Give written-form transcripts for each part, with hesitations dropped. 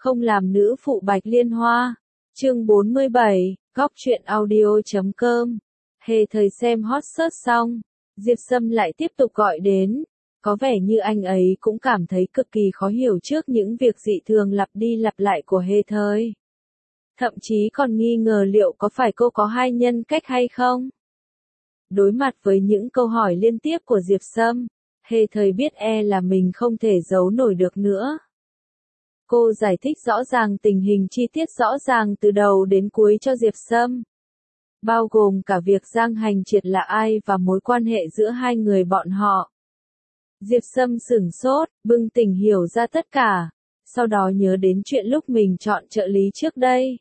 Không làm nữ phụ Bạch Liên Hoa. Chương 47, góc truyện audio.com. Hề thời xem hot search xong, Diệp Sâm lại tiếp tục gọi đến. Có vẻ như anh ấy cũng cảm thấy cực kỳ khó hiểu trước những việc dị thường lặp đi lặp lại của Hề thời. Thậm chí còn nghi ngờ liệu có phải cô có hai nhân cách hay không. Đối mặt với những câu hỏi liên tiếp của Diệp Sâm, Hề thời biết là mình không thể giấu nổi được nữa. Cô giải thích rõ ràng tình hình chi tiết rõ ràng từ đầu đến cuối cho Diệp Sâm. Bao gồm cả việc Giang Hành Triệt là ai và mối quan hệ giữa hai người bọn họ. Diệp Sâm sửng sốt, bừng tỉnh hiểu ra tất cả, sau đó nhớ đến chuyện lúc mình chọn trợ lý trước đây.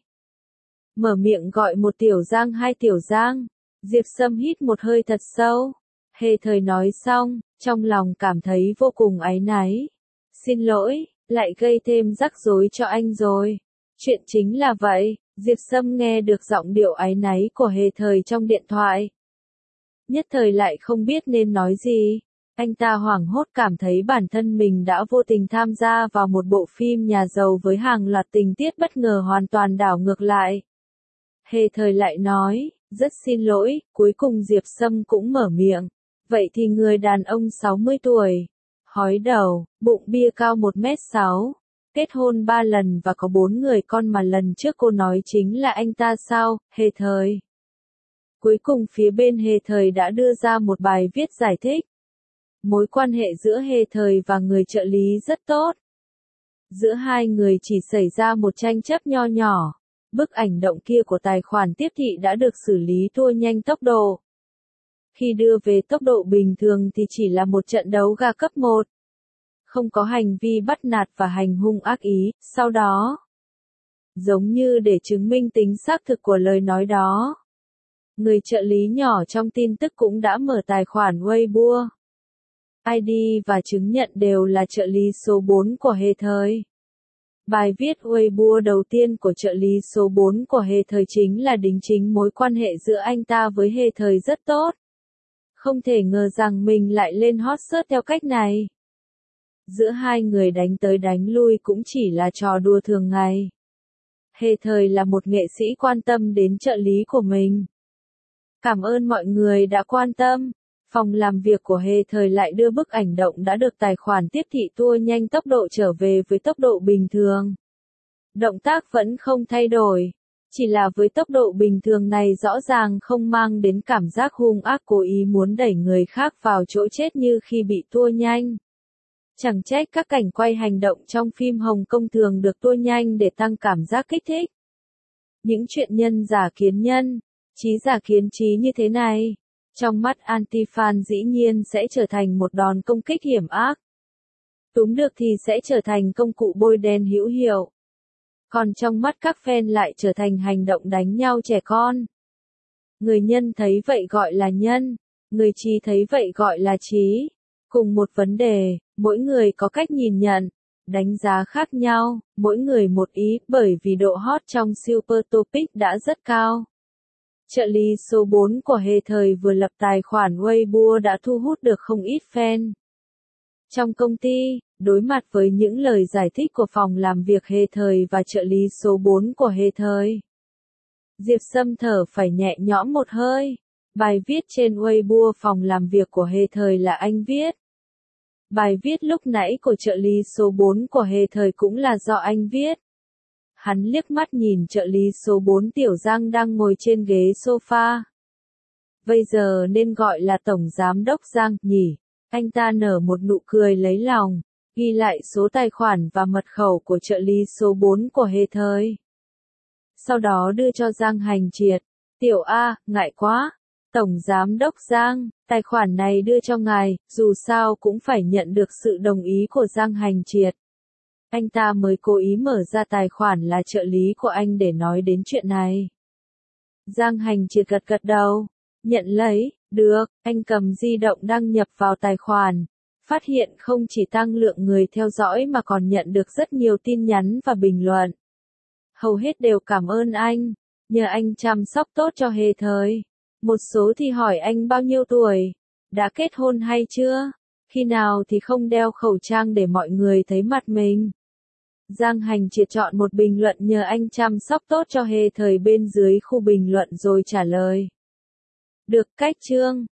Mở miệng gọi một Tiểu Giang hai Tiểu Giang, Diệp Sâm hít một hơi thật sâu. Hề thời nói xong, trong lòng cảm thấy vô cùng áy náy. Xin lỗi, lại gây thêm rắc rối cho anh rồi. Chuyện chính là vậy, Diệp Sâm nghe được giọng điệu áy náy của Hề thời trong điện thoại. Nhất thời lại không biết nên nói gì. Anh ta hoảng hốt cảm thấy bản thân mình đã vô tình tham gia vào một bộ phim nhà giàu với hàng loạt tình tiết bất ngờ hoàn toàn đảo ngược lại. Hề thời lại nói, rất xin lỗi, cuối cùng Diệp Sâm cũng mở miệng. Vậy thì người đàn ông 60 tuổi, hói đầu, bụng bia cao 1m6, kết hôn 3 lần và có 4 người con mà lần trước cô nói chính là anh ta sao, Hề thời. Cuối cùng phía bên Hề thời đã đưa ra một bài viết giải thích. Mối quan hệ giữa Hề thời và người trợ lý rất tốt. Giữa hai người chỉ xảy ra một tranh chấp nho nhỏ. Bức ảnh động kia của tài khoản tiếp thị đã được xử lý tua nhanh tốc độ. Khi đưa về tốc độ bình thường thì chỉ là một trận đấu gà cấp 1. Không có hành vi bắt nạt và hành hung ác ý, sau đó. Giống như để chứng minh tính xác thực của lời nói đó. Người trợ lý nhỏ trong tin tức cũng đã mở tài khoản Weibo. ID và chứng nhận đều là trợ lý số 4 của Hề thời. Bài viết Weibo đầu tiên của trợ lý số 4 của Hề thời chính là đính chính mối quan hệ giữa anh ta với Hề thời rất tốt. Không thể ngờ rằng mình lại lên hot search theo cách này. Giữa hai người đánh tới đánh lui cũng chỉ là trò đùa thường ngày. Hề thời là một nghệ sĩ quan tâm đến trợ lý của mình. Cảm ơn mọi người đã quan tâm. Phòng làm việc của Hề thời lại đưa bức ảnh động đã được tài khoản tiếp thị tua nhanh tốc độ trở về với tốc độ bình thường. Động tác vẫn không thay đổi. Chỉ là với tốc độ bình thường này rõ ràng không mang đến cảm giác hung ác cố ý muốn đẩy người khác vào chỗ chết như khi bị tua nhanh. Chẳng trách các cảnh quay hành động trong phim Hồng Kông thường được tua nhanh để tăng cảm giác kích thích. Những chuyện nhân giả kiến nhân, trí giả kiến trí như thế này, trong mắt anti-fan dĩ nhiên sẽ trở thành một đòn công kích hiểm ác. Túm được thì sẽ trở thành công cụ bôi đen hữu hiệu. Còn trong mắt các fan lại trở thành hành động đánh nhau trẻ con. Người nhân thấy vậy gọi là nhân, người trí thấy vậy gọi là trí. Cùng một vấn đề, mỗi người có cách nhìn nhận, đánh giá khác nhau, mỗi người một ý bởi vì độ hot trong Super Topic đã rất cao. Trợ lý số 4 của Hề thời vừa lập tài khoản Weibo đã thu hút được không ít fan. Trong công ty, đối mặt với những lời giải thích của phòng làm việc Hề thời và trợ lý số 4 của Hề thời, Diệp Sâm thở phải nhẹ nhõm một hơi. Bài viết trên Weibo phòng làm việc của Hề thời là anh viết. Bài viết lúc nãy của trợ lý số 4 của Hề thời cũng là do anh viết. Hắn liếc mắt nhìn trợ lý số 4 Tiểu Giang đang ngồi trên ghế sofa. Bây giờ nên gọi là Tổng Giám đốc Giang, nhỉ? Anh ta nở một nụ cười lấy lòng, ghi lại số tài khoản và mật khẩu của trợ lý số 4 của Hề thời. Sau đó đưa cho Giang Hành Triệt. Tiểu A, ngại quá. Tổng Giám đốc Giang, tài khoản này đưa cho ngài, dù sao cũng phải nhận được sự đồng ý của Giang Hành Triệt. Anh ta mới cố ý mở ra tài khoản là trợ lý của anh để nói đến chuyện này. Giang Hành Triệt gật gật đầu, nhận lấy, được, anh cầm di động đăng nhập vào tài khoản. Phát hiện không chỉ tăng lượng người theo dõi mà còn nhận được rất nhiều tin nhắn và bình luận. Hầu hết đều cảm ơn anh, nhờ anh chăm sóc tốt cho Hề thời. Một số thì hỏi anh bao nhiêu tuổi, đã kết hôn hay chưa, khi nào thì không đeo khẩu trang để mọi người thấy mặt mình. Giang Hành Triệt chọn một bình luận nhờ anh chăm sóc tốt cho Hề Thời bên dưới khu bình luận rồi trả lời. Được cách chương.